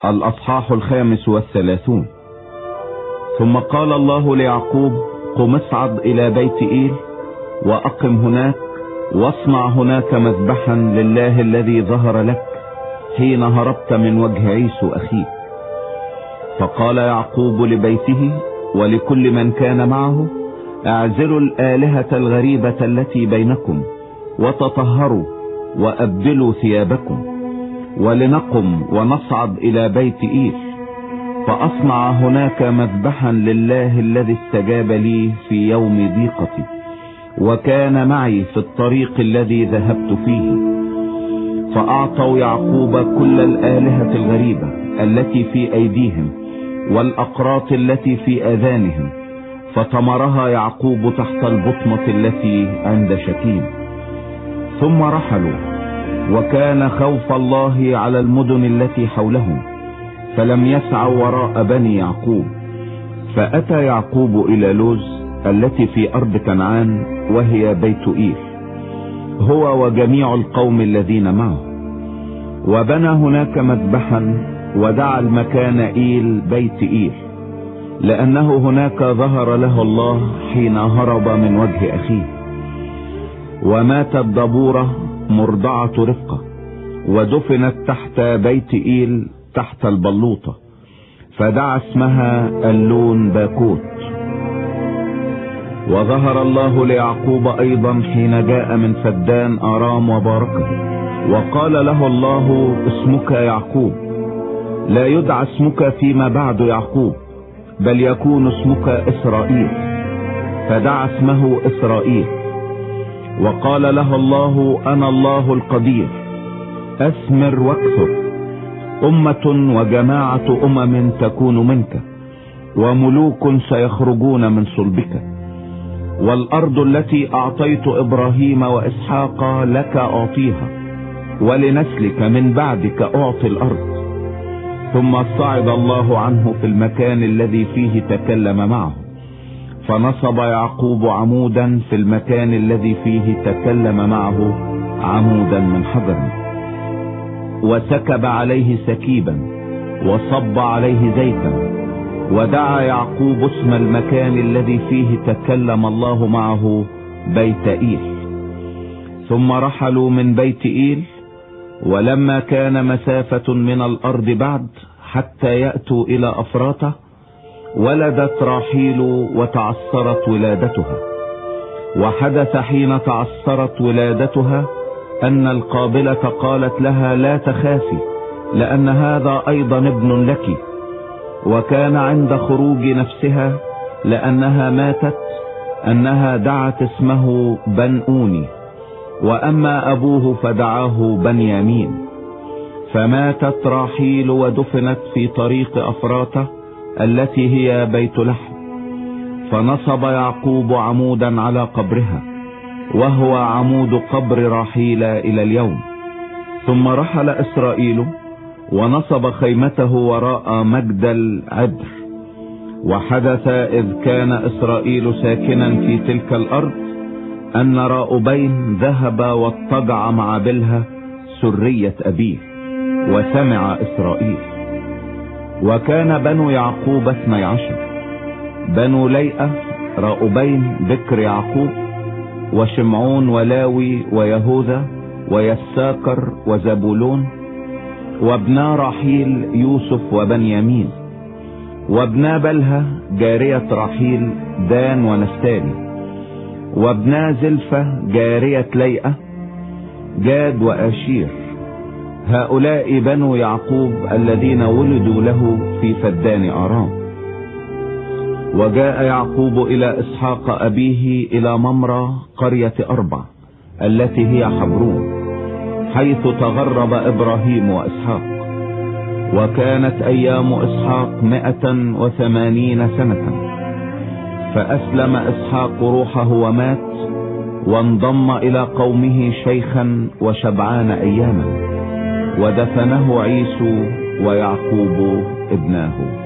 الأصحاح 35. ثم قال الله ليعقوب: قم اصعد إلى بيت إيل وأقم هناك، واصنع هناك مذبحا لله الذي ظهر لك حين هربت من وجه عيسو أخيك. فقال يعقوب لبيته ولكل من كان معه: اعزلوا الآلهة الغريبة التي بينكم وتطهروا وأبدلوا ثيابكم، ولنقم ونصعد إلى بيت إيل، فأصنع هناك مذبحا لله الذي استجاب لي في يوم ضيقتي وكان معي في الطريق الذي ذهبت فيه. فأعطوا يعقوب كل الآلهة الغريبة التي في أيديهم والأقراط التي في آذانهم، فطمرها يعقوب تحت البطمة التي عند شكيم. ثم رحلوا، وكان خوف الله على المدن التي حولهم، فلم يسعوا وراء بني يعقوب. فأتى يعقوب إلى لوز التي في أرض كنعان، وهي بيت إيل، هو وجميع القوم الذين معه، وبنى هناك مذبحا، ودعا المكان إيل بيت إيل، لأنه هناك ظهر له الله حين هرب من وجه أخيه. وماتت دبورة مرضعة رفقة، ودفنت تحت بيت إيل تحت البلوطة، فدعا اسمها اللون باكوت. وظهر الله ليعقوب أيضا حين جاء من فدان آرام وباركه، وقال له الله: اسمك يعقوب، لا يدعى اسمك فيما بعد يعقوب، بل يكون اسمك إسرائيل. فدعا اسمه إسرائيل. وقال له الله: أنا الله القدير، أثمر واكثر، أمة وجماعة تكون منك، وملوك سيخرجون من صلبك. والأرض التي أعطيت إبراهيم وإسحاق لك أعطيها، ولنسلك من بعدك أعطي الأرض. ثم صعد الله عنه في المكان الذي فيه تكلم معه، فنصب يعقوب عمودا في المكان الذي فيه تكلم معه، عمودا من حجر، وسكب عليه سكيبا وصب عليه زيتا. ودعا يعقوب اسم المكان الذي فيه تكلم الله معه بيت إيل. ثم رحلوا من بيت إيل، ولما كان مسافة من الأرض بعد حتى يأتوا إلى أفراته، ولدت راحيل وتعثرت ولادتها. وحدث حين تعثرت ولادتها أن القابلة قالت لها: لا تخافي، لأن هذا أيضا ابن لك. وكان عند خروج نفسها لأنها ماتت أنها دعت اسمه بنؤوني، وأما أبوه فدعاه بنيامين. فماتت راحيل ودفنت في طريق أفراته التي هي بيت لحم. فنصب يعقوب عمودا على قبرها، وهو عمود قبر راحيل إلى اليوم. ثم رحل إسرائيل ونصب خيمته وراء مجدل عبر. وحدث إذ كان إسرائيل ساكنا في تلك الأرض أن راؤبين ذهب واضطجع مع بلها سرية أبيه، وسمع إسرائيل. وكان بنو يعقوب 12: بنو ليئة راؤبين بكر يعقوب، وشمعون ولاوي ويهوذا ويساكر وزبولون. وابنا راحيل يوسف وبنيامين. وابنا بلها جارية راحيل دان ونفتالي. وابنا زلفة جارية ليئة جاد وآشير. هؤلاء بنو يعقوب الذين ولدوا له في فدان آرام. وجاء يعقوب إلى إسحاق أبيه إلى ممرة قرية أربع التي هي حبرون، حيث تغرب إبراهيم وإسحاق. وكانت أيام إسحاق 180 سنة. فأسلم إسحاق روحه ومات، وانضم إلى قومه شيخا وشبعان أياما، ودفنه عيسو ويعقوب ابناه.